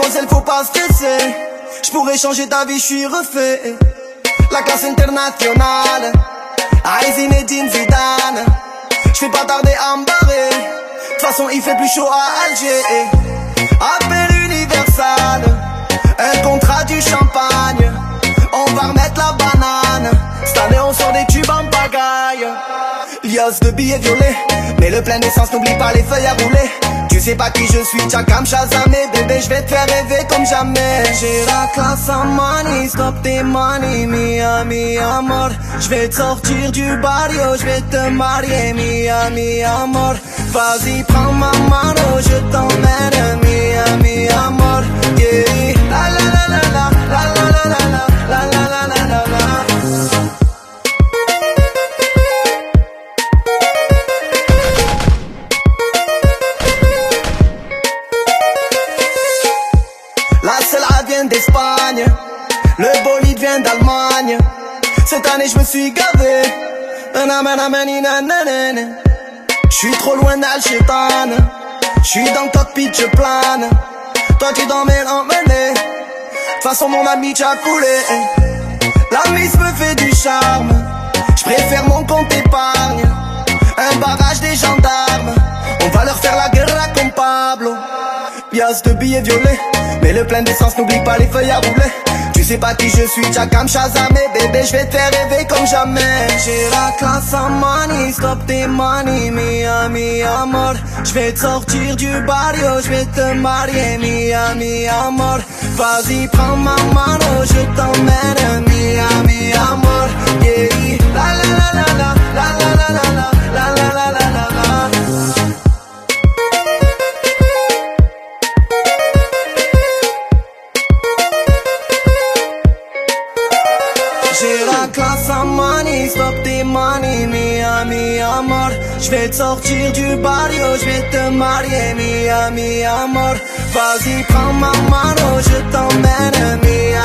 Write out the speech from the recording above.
Mademoiselle, faut pas stresser. J'pourrais changer ta vie, j'suis refait. La classe internationale, Zinedine Zidane. J'fais pas tarder à me barrer. De toute façon, il fait plus chaud à Alger. Appel universal, un contrat du champagne. On va remettre la banane. Cette année, on sort des tubes en pagaille. Liasse de billets violets, mais le plein d'essence, n'oublie pas les feuilles à rouler. Tu sais pas qui je suis, Chakam Shazamé. Bébé, je vais te faire rêver comme jamais. J'ai la classe en money, stop tes money, mi amor. Je vais te sortir du barrio, je vais te marier, mi amor. Vas-y, prends ma mano, je t'emmène, mi amor. Yeah, la la la la la, la la la la la, la la la la la. d'Espagne, le bolide vient d'Allemagne. Cette année je me suis gavé. J'suis trop loin d'Alchétane. J'suis dans le cockpit, je plane. Toi tu dormais l'emmener. De façon mon ami t'as coulé. La mise me fait du charme. J'préfère mon compte épargne. Un barrage des gendarmes. On va leur faire la guerre comme Pablo. Liasse de billets violets, mais le plein d'essence, n'oublie pas les feuilles à rouler. Tu sais pas qui je suis, Chakam Shazamé. Bébé, je vais te faire rêver comme jamais. J'ai la classe en money, stop tes money, mi amor. Je vais te sortir du barrio, je vais te marier, mi amor. Vas-y, prends ma mano, je t'emmène, mi amor. Yeah, la la la la la, la la la la la, la la la la la. J'ai la classe en money, stop tes money, mi amor. Je vais te sortir du barrio, je vais te marier, mi amor. Vas-y, prends ma mano, je t'emmène, mi